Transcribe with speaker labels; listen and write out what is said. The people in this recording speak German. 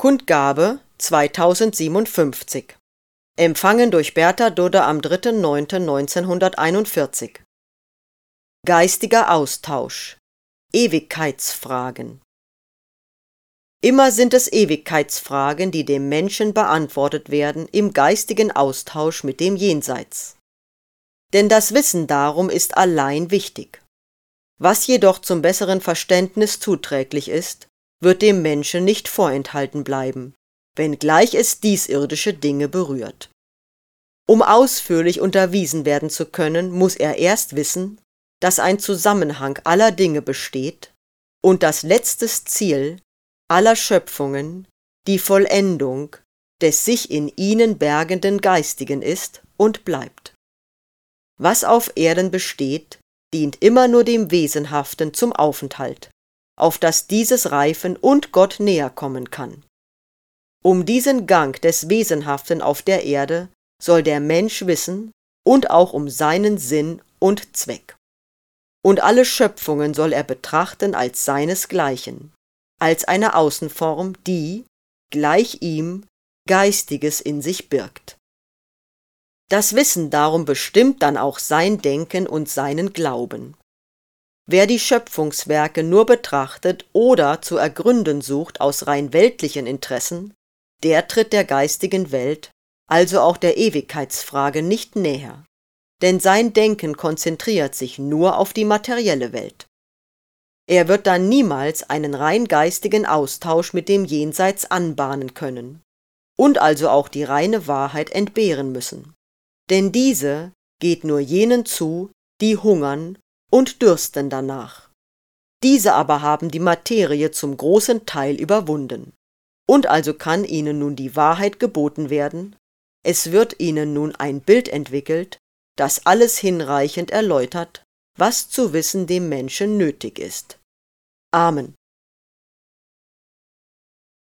Speaker 1: Kundgabe 2057. Empfangen durch Bertha Dudde am 3.9.1941. Geistiger Austausch. Ewigkeitsfragen. Immer sind es Ewigkeitsfragen, die dem Menschen beantwortet werden im geistigen Austausch mit dem Jenseits. Denn das Wissen darum ist allein wichtig. Was jedoch zum besseren Verständnis zuträglich ist, wird dem Menschen nicht vorenthalten bleiben, wenngleich es diesirdische Dinge berührt. Um ausführlich unterwiesen werden zu können, muss er erst wissen, dass ein Zusammenhang aller Dinge besteht und das letztes Ziel aller Schöpfungen die Vollendung des sich in ihnen bergenden Geistigen ist und bleibt. Was auf Erden besteht, dient immer nur dem Wesenhaften zum Aufenthalt, auf das dieses reifen und Gott näher kommen kann. Um diesen Gang des Wesenhaften auf der Erde soll der Mensch wissen und auch um seinen Sinn und Zweck. Und alle Schöpfungen soll er betrachten als seinesgleichen, als eine Außenform, die, gleich ihm, Geistiges in sich birgt. Das Wissen darum bestimmt dann auch sein Denken und seinen Glauben. Wer die Schöpfungswerke nur betrachtet oder zu ergründen sucht aus rein weltlichen Interessen, der tritt der geistigen Welt, also auch der Ewigkeitsfrage, nicht näher, denn sein Denken konzentriert sich nur auf die materielle Welt. Er wird dann niemals einen rein geistigen Austausch mit dem Jenseits anbahnen können und also auch die reine Wahrheit entbehren müssen, denn diese geht nur jenen zu, die hungern und dürsten danach. Diese aber haben die Materie zum großen Teil überwunden, und also kann ihnen nun die Wahrheit geboten werden, es wird ihnen nun ein Bild entwickelt, das alles hinreichend erläutert, was zu wissen dem Menschen nötig ist. Amen.